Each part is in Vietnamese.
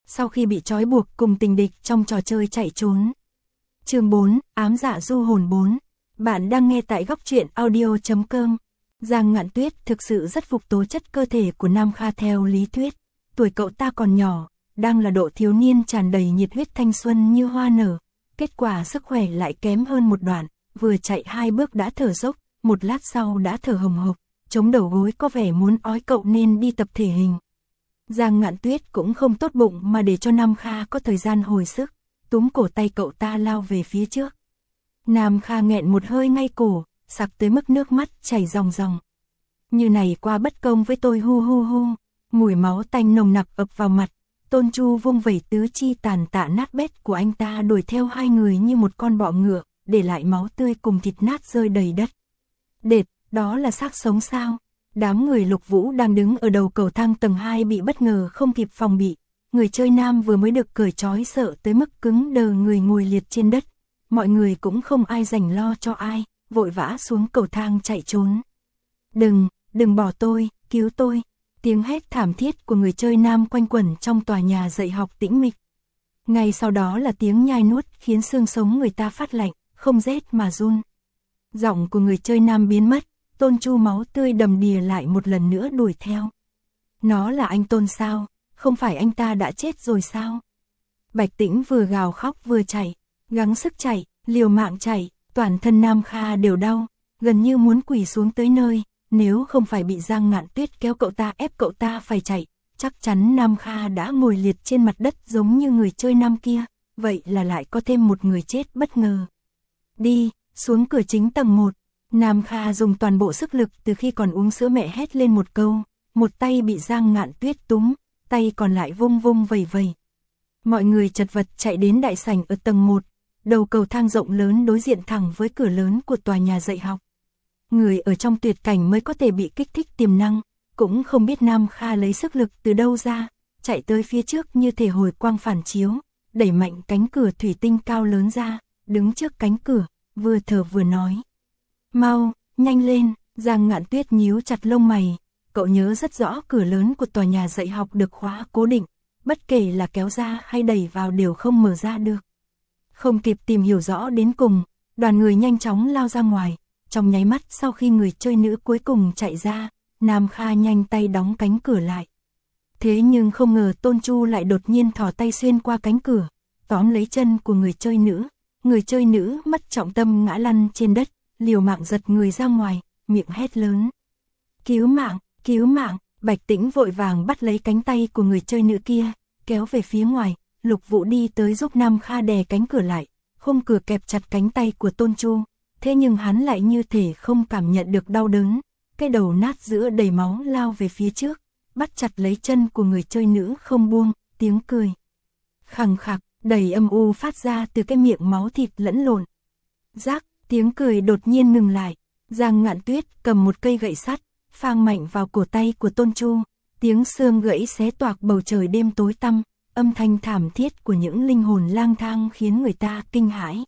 sau khi bị trói buộc cùng tình địch trong trò chơi chạy trốn. Chương 4, ám dạ du hồn 4. Bạn đang nghe tại góc truyện audio.com. Giang Ngạn Tuyết thực sự rất phục tố chất cơ thể của Nam Kha theo lý thuyết. Tuổi cậu ta còn nhỏ, đang là độ thiếu niên tràn đầy nhiệt huyết thanh xuân như hoa nở. Kết quả sức khỏe lại kém hơn một đoạn, vừa chạy 2 bước đã thở dốc, một lát sau đã thở hồng hộc, chống đầu gối có vẻ muốn ói cậu nên đi tập thể hình. Giang Ngạn Tuyết cũng không tốt bụng mà để cho Nam Kha có thời gian hồi sức, túm cổ tay cậu ta lao về phía trước. Nam Kha nghẹn một hơi ngay cổ, sặc tới mức nước mắt chảy ròng ròng. Như này qua bất công với tôi hu hu hu, mùi máu tanh nồng nặc ập vào mặt. Tôn Chu vung vẩy tứ chi tàn tạ nát bét của anh ta đuổi theo hai người như một con bọ ngựa, để lại máu tươi cùng thịt nát rơi đầy đất. Đệt, đó là xác sống sao? Đám người Lục Vũ đang đứng ở đầu cầu thang tầng 2 bị bất ngờ không kịp phòng bị. Người chơi nam vừa mới được cởi trói sợ tới mức cứng đờ người ngồi liệt trên đất. Mọi người cũng không ai rảnh lo cho ai, vội vã xuống cầu thang chạy trốn. Đừng bỏ tôi, cứu tôi. Tiếng hét thảm thiết của người chơi nam quanh quẩn trong tòa nhà dạy học tĩnh mịch. Ngay sau đó là tiếng nhai nuốt khiến xương sống người ta phát lạnh, không rét mà run. Giọng của người chơi nam biến mất, Tôn Chu máu tươi đầm đìa lại một lần nữa đuổi theo. Nó là anh Tôn sao? Không phải anh ta đã chết rồi sao? Bạch Tĩnh vừa gào khóc vừa chạy, gắng sức chạy, liều mạng chạy, toàn thân Nam Kha đều đau, gần như muốn quỳ xuống tới nơi. Nếu không phải bị Giang Ngạn Tuyết kéo cậu ta ép cậu ta phải chạy, chắc chắn Nam Kha đã ngồi liệt trên mặt đất giống như người chơi nam kia, vậy là lại có thêm một người chết bất ngờ. Đi, xuống cửa chính tầng 1, Nam Kha dùng toàn bộ sức lực từ khi còn uống sữa mẹ hét lên một câu, một tay bị Giang Ngạn Tuyết túm, tay còn lại vung vung vẩy vẩy. Mọi người chật vật chạy đến đại sảnh ở tầng 1, đầu cầu thang rộng lớn đối diện thẳng với cửa lớn của tòa nhà dạy học. Người ở trong tuyệt cảnh mới có thể bị kích thích tiềm năng, cũng không biết Nam Kha lấy sức lực từ đâu ra, chạy tới phía trước như thể hồi quang phản chiếu, đẩy mạnh cánh cửa thủy tinh cao lớn ra, đứng trước cánh cửa, vừa thở vừa nói. Mau, nhanh lên, Giang Ngạn Tuyết nhíu chặt lông mày, cậu nhớ rất rõ cửa lớn của tòa nhà dạy học được khóa cố định, bất kể là kéo ra hay đẩy vào đều không mở ra được. Không kịp tìm hiểu rõ đến cùng, đoàn người nhanh chóng lao ra ngoài. Trong nháy mắt sau khi người chơi nữ cuối cùng chạy ra, Nam Kha nhanh tay đóng cánh cửa lại. Thế nhưng không ngờ Tôn Chu lại đột nhiên thò tay xuyên qua cánh cửa, tóm lấy chân của người chơi nữ. Người chơi nữ mất trọng tâm ngã lăn trên đất, liều mạng giật người ra ngoài, miệng hét lớn. Cứu mạng, Bạch Tĩnh vội vàng bắt lấy cánh tay của người chơi nữ kia, kéo về phía ngoài. Lục Vũ đi tới giúp Nam Kha đè cánh cửa lại, khung cửa kẹp chặt cánh tay của Tôn Chu. Thế nhưng hắn lại như thể không cảm nhận được đau đớn, cái đầu nát giữa đầy máu lao về phía trước, bắt chặt lấy chân của người chơi nữ không buông, tiếng cười khằng khặc, đầy âm u phát ra từ cái miệng máu thịt lẫn lộn. Rác, tiếng cười đột nhiên ngừng lại, Giang Ngạn Tuyết cầm một cây gậy sắt, phang mạnh vào cổ tay của Tôn Chu, tiếng xương gãy xé toạc bầu trời đêm tối tăm, âm thanh thảm thiết của những linh hồn lang thang khiến người ta kinh hãi.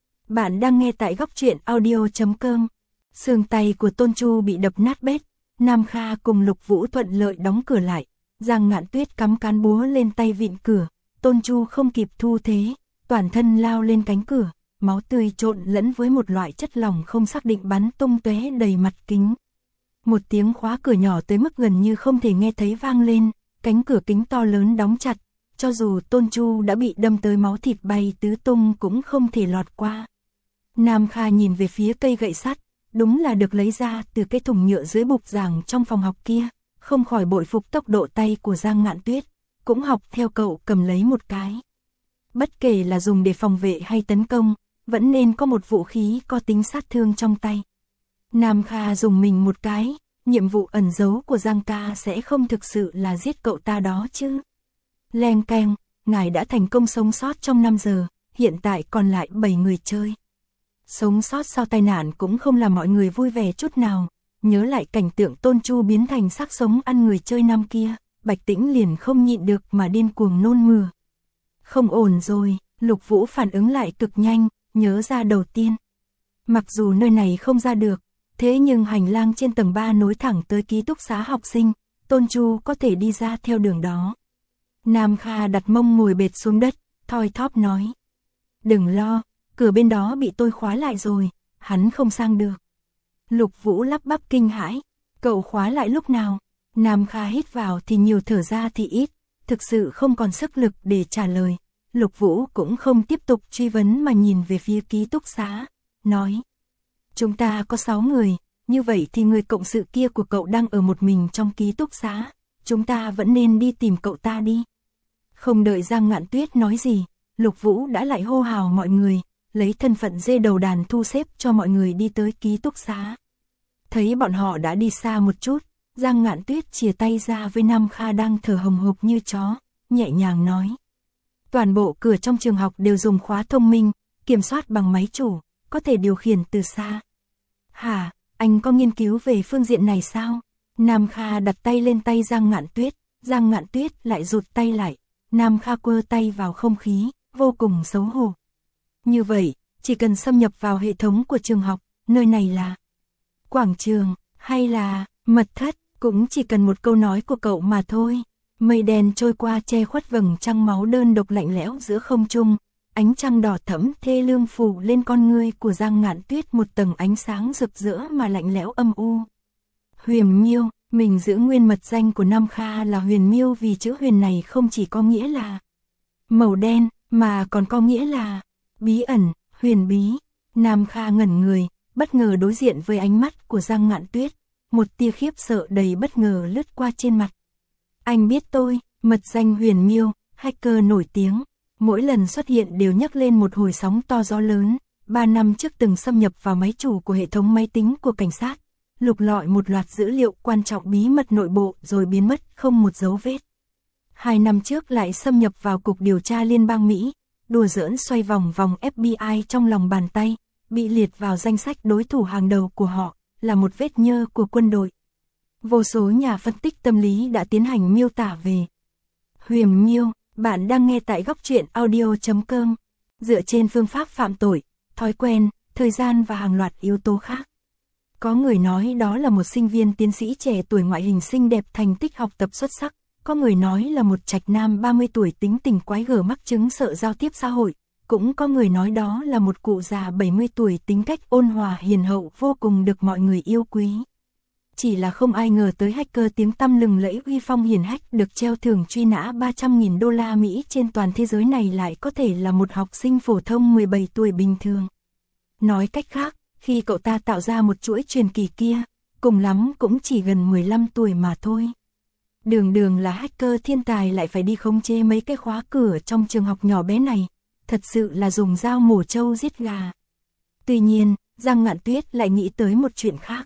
Bạn đang nghe tại góc truyện audio.com. Xương tay của Tôn Chu bị đập nát bét, Nam Kha cùng Lục Vũ thuận lợi đóng cửa lại. Giang Ngạn Tuyết cắm cán búa lên tay vịn cửa, Tôn Chu không kịp thu thế, toàn thân lao lên cánh cửa, máu tươi trộn lẫn với một loại chất lỏng không xác định bắn tung tóe đầy mặt kính. Một tiếng khóa cửa nhỏ tới mức gần như không thể nghe thấy vang lên, cánh cửa kính to lớn đóng chặt, cho dù Tôn Chu đã bị đâm tới máu thịt bay tứ tung cũng không thể lọt qua. Nam Kha nhìn về phía cây gậy sắt, đúng là được lấy ra từ cái thùng nhựa dưới bục giảng trong phòng học kia, không khỏi bội phục tốc độ tay của Giang Ngạn Tuyết, cũng học theo cậu cầm lấy một cái. Bất kể là dùng để phòng vệ hay tấn công, vẫn nên có một vũ khí có tính sát thương trong tay. Nam Kha dùng mình một cái, nhiệm vụ ẩn giấu của Giang ca sẽ không thực sự là giết cậu ta đó chứ. Leng keng, ngài đã thành công sống sót trong 5 giờ, hiện tại còn lại 7 người chơi. Sống sót sau tai nạn cũng không làm mọi người vui vẻ chút nào, nhớ lại cảnh tượng Tôn Chu biến thành xác sống ăn người chơi nam kia, Bạch Tĩnh liền không nhịn được mà điên cuồng nôn mửa. Không ổn rồi, Lục Vũ phản ứng lại cực nhanh, nhớ ra đầu tiên. Mặc dù nơi này không ra được, thế nhưng hành lang trên tầng 3 nối thẳng tới ký túc xá học sinh, Tôn Chu có thể đi ra theo đường đó. Nam Kha đặt mông ngồi bệt xuống đất, thoi thóp nói. Đừng lo, cửa bên đó bị tôi khóa lại rồi, hắn không sang được. Lục Vũ lắp bắp kinh hãi, cậu khóa lại lúc nào? Nam Kha hít vào thì nhiều, thở ra thì ít, thực sự không còn sức lực để trả lời. Lục Vũ cũng không tiếp tục truy vấn mà nhìn về phía ký túc xá, nói. Chúng ta có 6 người, như vậy thì người cộng sự kia của cậu đang ở một mình trong ký túc xá, chúng ta vẫn nên đi tìm cậu ta đi. Không đợi Giang Ngạn Tuyết nói gì, Lục Vũ đã lại hô hào mọi người, lấy thân phận dê đầu đàn thu xếp cho mọi người đi tới ký túc xá. Thấy bọn họ đã đi xa một chút, Giang Ngạn Tuyết chìa tay ra với Nam Kha đang thở hồng hộc như chó, nhẹ nhàng nói. Toàn bộ cửa trong trường học đều dùng khóa thông minh, kiểm soát bằng máy chủ, có thể điều khiển từ xa. Hả, anh có nghiên cứu về phương diện này sao? Nam Kha đặt tay lên tay Giang Ngạn Tuyết lại rụt tay lại. Nam Kha quơ tay vào không khí, vô cùng xấu hổ. Như vậy, chỉ cần xâm nhập vào hệ thống của trường học, nơi này là quảng trường, hay là mật thất, cũng chỉ cần một câu nói của cậu mà thôi. Mây đen trôi qua che khuất vầng trăng máu đơn độc lạnh lẽo giữa không trung, ánh trăng đỏ thẫm thê lương phủ lên con ngươi của Giang Ngạn Tuyết một tầng ánh sáng rực rỡ mà lạnh lẽo âm u. Huyền Miêu, mình giữ nguyên mật danh của Nam Kha là Huyền Miêu vì chữ huyền này không chỉ có nghĩa là màu đen, mà còn có nghĩa là bí ẩn, huyền bí. Nam Kha ngẩn người, bất ngờ đối diện với ánh mắt của Giang Ngạn Tuyết, một tia khiếp sợ đầy bất ngờ lướt qua trên mặt. Anh biết tôi, mật danh Huyền Miêu, hacker nổi tiếng, mỗi lần xuất hiện đều nhắc lên một hồi sóng to gió lớn. 3 năm trước từng xâm nhập vào máy chủ của hệ thống máy tính của cảnh sát, lục lọi một loạt dữ liệu quan trọng bí mật nội bộ rồi biến mất không một dấu vết. 2 năm trước lại xâm nhập vào Cục Điều tra Liên bang Mỹ, đùa giỡn xoay vòng vòng FBI trong lòng bàn tay, bị liệt vào danh sách đối thủ hàng đầu của họ, là một vết nhơ của quân đội. Vô số nhà phân tích tâm lý đã tiến hành miêu tả về Huyền Miêu. Bạn đang nghe tại góc truyện audio.com. Dựa trên phương pháp phạm tội, thói quen, thời gian và hàng loạt yếu tố khác. Có người nói đó là một sinh viên tiến sĩ trẻ tuổi ngoại hình xinh đẹp, thành tích học tập xuất sắc. Có người nói là một trạch nam 30 tuổi tính tình quái gở, mắc chứng sợ giao tiếp xã hội. Cũng có người nói đó là một cụ già 70 tuổi tính cách ôn hòa hiền hậu, vô cùng được mọi người yêu quý. Chỉ là không ai ngờ tới hacker tiếng tăm lừng lẫy uy phong hiển hách được treo thưởng truy nã 300.000 đô la Mỹ trên toàn thế giới này lại có thể là một học sinh phổ thông 17 tuổi bình thường. Nói cách khác, khi cậu ta tạo ra một chuỗi truyền kỳ kia, cùng lắm cũng chỉ gần 15 tuổi mà thôi. Đường là hacker thiên tài lại phải đi khống chế mấy cái khóa cửa trong trường học nhỏ bé này, thật sự là dùng dao mổ trâu giết gà. Tuy nhiên, Giang Ngạn Tuyết lại nghĩ tới một chuyện khác.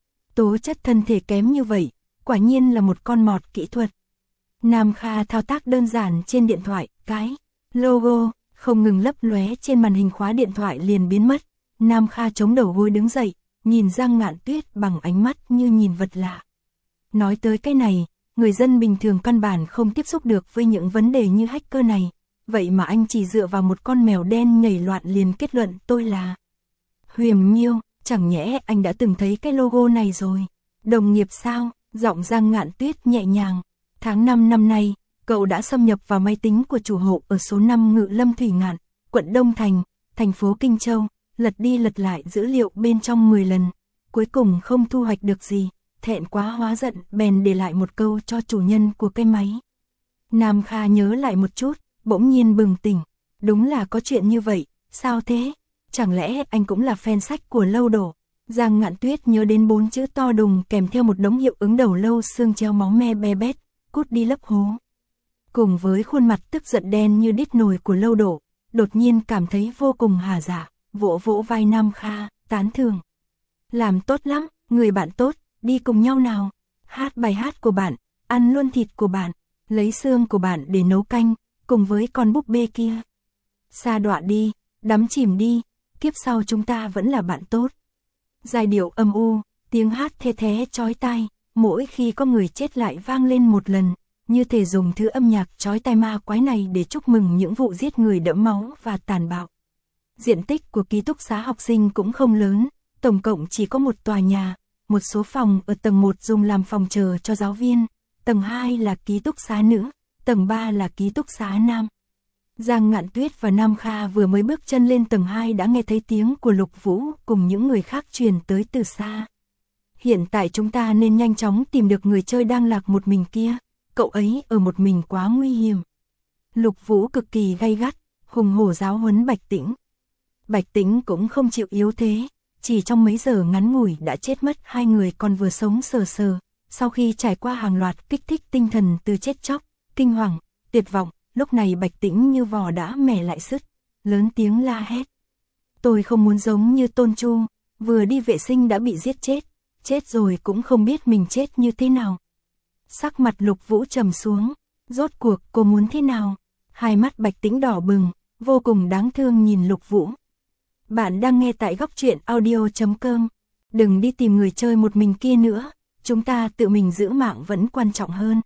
Tố chất thân thể kém như vậy, quả nhiên là một con mọt kỹ thuật. Nam Kha thao tác đơn giản trên điện thoại, cái logo không ngừng lấp lóe trên màn hình khóa điện thoại liền biến mất. Nam Kha chống đầu gối đứng dậy, nhìn Giang Ngạn Tuyết bằng ánh mắt như nhìn vật lạ. Nói tới cái này, người dân bình thường căn bản không tiếp xúc được với những vấn đề như hacker này. Vậy mà anh chỉ dựa vào một con mèo đen nhảy loạn liền kết luận tôi là Huyền Miêu. Chẳng nhẽ anh đã từng thấy cái logo này rồi? Đồng nghiệp sao? Giọng Giang Ngạn Tuyết nhẹ nhàng. Tháng 5 năm nay, cậu đã xâm nhập vào máy tính của chủ hộ ở số 5 Ngự Lâm Thủy Ngạn, quận Đông Thành, thành phố Kinh Châu, lật đi lật lại dữ liệu bên trong 10 lần. Cuối cùng không thu hoạch được gì, thẹn quá hóa giận bèn để lại một câu cho chủ nhân của cái máy. Nam Kha nhớ lại một chút, bỗng nhiên bừng tỉnh. Đúng là có chuyện như vậy, sao thế? Chẳng lẽ anh cũng là fan sách của Lâu Đổ? Giang Ngạn Tuyết nhớ đến 4 chữ to đùng kèm theo một đống hiệu ứng đầu lâu xương treo máu me be bét, cút đi lấp hố. Cùng với khuôn mặt tức giận đen như đít nồi của Lâu Đổ, đột nhiên cảm thấy vô cùng hà dạ, vỗ vỗ vai Nam Kha, tán thưởng. Làm tốt lắm, người bạn tốt, đi cùng nhau nào. Hát bài hát của bạn, ăn luôn thịt của bạn, lấy xương của bạn để nấu canh, cùng với con búp bê kia. Sa đọa đi, đắm chìm đi. Kiếp sau chúng ta vẫn là bạn tốt. Giai điệu âm u, tiếng hát the thé chói tai, mỗi khi có người chết lại vang lên một lần, như thể dùng thứ âm nhạc chói tai ma quái này để chúc mừng những vụ giết người đẫm máu và tàn bạo. Diện tích của ký túc xá học sinh cũng không lớn, tổng cộng chỉ có một tòa nhà, một số phòng ở tầng 1 dùng làm phòng chờ cho giáo viên, tầng 2 là ký túc xá nữ, tầng 3 là ký túc xá Nam. Giang Ngạn Tuyết và Nam Kha vừa mới bước chân lên tầng 2 đã nghe thấy tiếng của Lục Vũ cùng những người khác truyền tới từ xa. Hiện tại chúng ta nên nhanh chóng tìm được người chơi đang lạc một mình kia, cậu ấy ở một mình quá nguy hiểm. Lục Vũ cực kỳ gay gắt, hùng hổ giáo huấn Bạch Tĩnh. Bạch Tĩnh cũng không chịu yếu thế, chỉ trong mấy giờ ngắn ngủi đã chết mất 2 người còn vừa sống sờ sờ, sau khi trải qua hàng loạt kích thích tinh thần từ chết chóc, kinh hoàng, tuyệt vọng, lúc này Bạch Tĩnh như vò đã mẻ lại sứt, lớn tiếng la hét. Tôi không muốn giống như Tôn Chu, vừa đi vệ sinh đã bị giết chết rồi cũng không biết mình chết như thế nào. Sắc mặt Lục Vũ trầm xuống, rốt cuộc cô muốn thế nào? Hai mắt Bạch Tĩnh đỏ bừng, vô cùng đáng thương nhìn Lục Vũ. Bạn đang nghe tại góc truyện audio.com. Đừng đi tìm người chơi một mình kia nữa, chúng ta tự mình giữ mạng vẫn quan trọng hơn.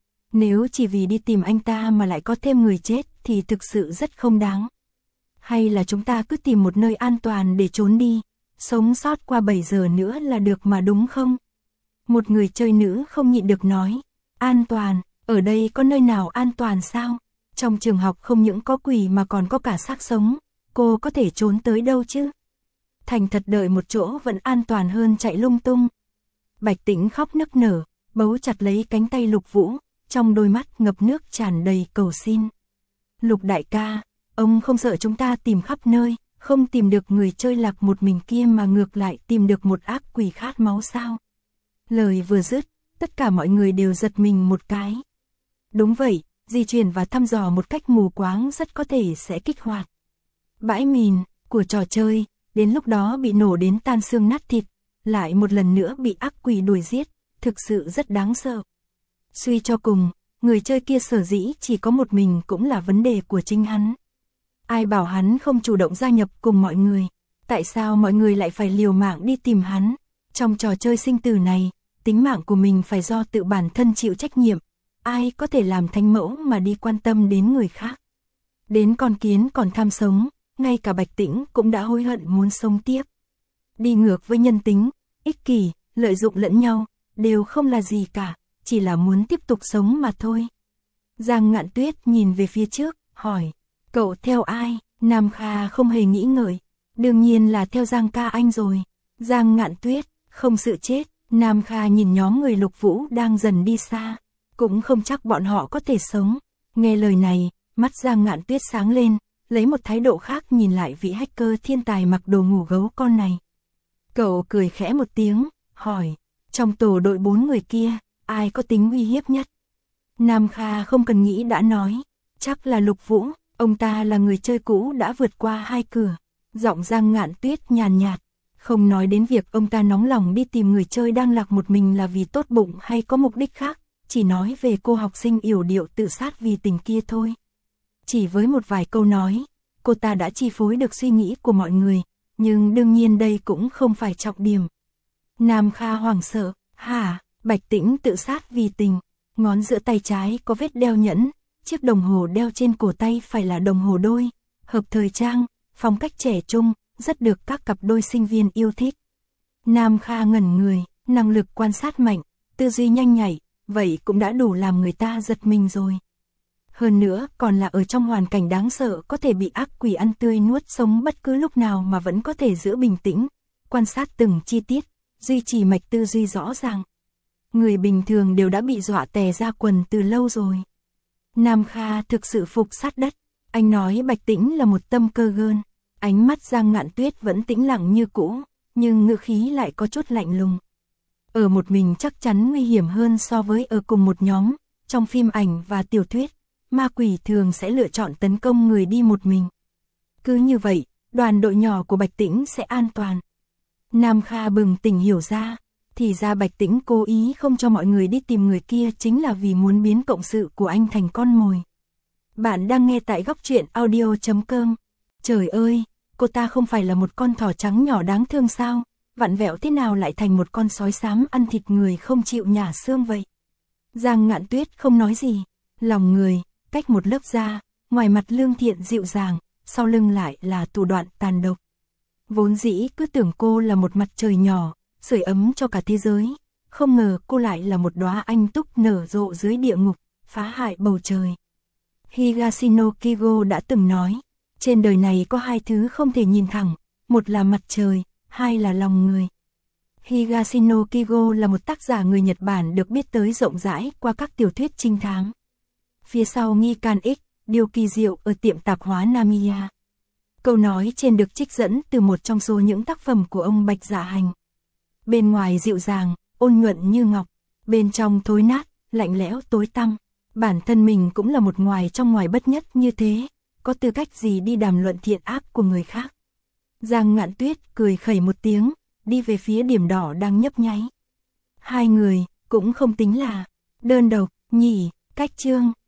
Nếu chỉ vì đi tìm anh ta mà lại có thêm người chết thì thực sự rất không đáng. Hay là chúng ta cứ tìm một nơi an toàn để trốn đi, sống sót qua 7 giờ nữa là được mà đúng không? Một người chơi nữ không nhịn được nói. An toàn, ở đây có nơi nào an toàn sao? Trong trường học không những có quỷ mà còn có cả xác sống, cô có thể trốn tới đâu chứ? Thành thật đợi một chỗ vẫn an toàn hơn chạy lung tung. Bạch Tĩnh khóc nức nở, bấu chặt lấy cánh tay Lục Vũ, trong đôi mắt ngập nước tràn đầy cầu xin. Lục đại ca, ông không sợ chúng ta tìm khắp nơi, không tìm được người chơi lạc một mình kia mà ngược lại tìm được một ác quỷ khát máu sao? Lời vừa dứt, tất cả mọi người đều giật mình một cái. Đúng vậy, di chuyển và thăm dò một cách mù quáng rất có thể sẽ kích hoạt bãi mìn của trò chơi, đến lúc đó bị nổ đến tan xương nát thịt, lại một lần nữa bị ác quỷ đuổi giết, thực sự rất đáng sợ. Suy cho cùng, người chơi kia sở dĩ chỉ có một mình cũng là vấn đề của chính hắn. Ai bảo hắn không chủ động gia nhập cùng mọi người, tại sao mọi người lại phải liều mạng đi tìm hắn? Trong trò chơi sinh tử này, tính mạng của mình phải do tự bản thân chịu trách nhiệm, ai có thể làm thánh mẫu mà đi quan tâm đến người khác. Đến con kiến còn tham sống, ngay cả Bạch Tĩnh cũng đã hối hận muốn sống tiếp. Đi ngược với nhân tính, ích kỷ, lợi dụng lẫn nhau, đều không là gì cả, chỉ là muốn tiếp tục sống mà thôi. Giang Ngạn Tuyết nhìn về phía trước, hỏi, cậu theo ai? Nam Kha không hề nghĩ ngợi, đương nhiên là theo Giang ca anh rồi. Giang Ngạn Tuyết, không sự chết. Nam Kha nhìn nhóm người Lục Vũ đang dần đi xa, cũng không chắc bọn họ có thể sống. Nghe lời này, mắt Giang Ngạn Tuyết sáng lên, lấy một thái độ khác nhìn lại vị hacker thiên tài mặc đồ ngủ gấu con này. Cậu cười khẽ một tiếng, hỏi, trong tổ đội 4 người kia, ai có tính uy hiếp nhất? Nam Kha không cần nghĩ đã nói, chắc là Lục Vũ, ông ta là người chơi cũ đã vượt qua 2 cửa. Giọng Giang Ngạn Tuyết nhàn nhạt, không nói đến việc ông ta nóng lòng đi tìm người chơi đang lạc một mình là vì tốt bụng hay có mục đích khác, chỉ nói về cô học sinh yểu điệu tự sát vì tình kia thôi. Chỉ với một vài câu nói, cô ta đã chi phối được suy nghĩ của mọi người, nhưng đương nhiên đây cũng không phải trọng điểm. Nam Kha hoảng sợ, hả? Bạch Tĩnh tự sát vì tình, ngón giữa tay trái có vết đeo nhẫn, chiếc đồng hồ đeo trên cổ tay phải là đồng hồ đôi, hợp thời trang, phong cách trẻ trung, rất được các cặp đôi sinh viên yêu thích. Nam Kha ngẩn người, năng lực quan sát mạnh, tư duy nhanh nhạy, vậy cũng đã đủ làm người ta giật mình rồi. Hơn nữa còn là ở trong hoàn cảnh đáng sợ có thể bị ác quỷ ăn tươi nuốt sống bất cứ lúc nào mà vẫn có thể giữ bình tĩnh, quan sát từng chi tiết, duy trì mạch tư duy rõ ràng. Người bình thường đều đã bị dọa tè ra quần từ lâu rồi. Nam Kha thực sự phục sát đất, anh nói Bạch Tĩnh là một tâm cơ gơn. Ánh mắt Giang Ngạn Tuyết vẫn tĩnh lặng như cũ, nhưng ngữ khí lại có chút lạnh lùng. Ở một mình chắc chắn nguy hiểm hơn so với ở cùng một nhóm. Trong phim ảnh và tiểu thuyết, ma quỷ thường sẽ lựa chọn tấn công người đi một mình. Cứ như vậy, đoàn đội nhỏ của Bạch Tĩnh sẽ an toàn. Nam Kha bừng tỉnh hiểu ra, thì ra Bạch Tĩnh cố ý không cho mọi người đi tìm người kia chính là vì muốn biến cộng sự của anh thành con mồi. Bạn đang nghe tại góc truyện audio.com. Trời ơi, cô ta không phải là một con thỏ trắng nhỏ đáng thương sao, vặn vẹo thế nào lại thành một con sói xám ăn thịt người không chịu nhả xương vậy. Giang Ngạn Tuyết không nói gì, lòng người, cách một lớp da, ngoài mặt lương thiện dịu dàng, sau lưng lại là thủ đoạn tàn độc. Vốn dĩ cứ tưởng cô là một mặt trời nhỏ, sưởi ấm cho cả thế giới, không ngờ cô lại là một đóa anh túc nở rộ dưới địa ngục, phá hại bầu trời. Higashino Kigo đã từng nói, trên đời này có hai thứ không thể nhìn thẳng, một là mặt trời, hai là lòng người. Higashino Kigo là một tác giả người Nhật Bản được biết tới rộng rãi qua các tiểu thuyết trinh thám. Phía sau nghi can X, điều kỳ diệu ở tiệm tạp hóa Namiya. Câu nói trên được trích dẫn từ một trong số những tác phẩm của ông Bạch Dạ Hành. Bên ngoài dịu dàng, ôn nhuận như ngọc, bên trong thối nát, lạnh lẽo tối tăm. Bản thân mình cũng là một ngoài trong ngoài bất nhất như thế, có tư cách gì đi đàm luận thiện ác của người khác. Giang Ngạn Tuyết cười khẩy một tiếng, đi về phía điểm đỏ đang nhấp nháy. Hai người, cũng không tính là đơn độc, nhỉ, cách chương.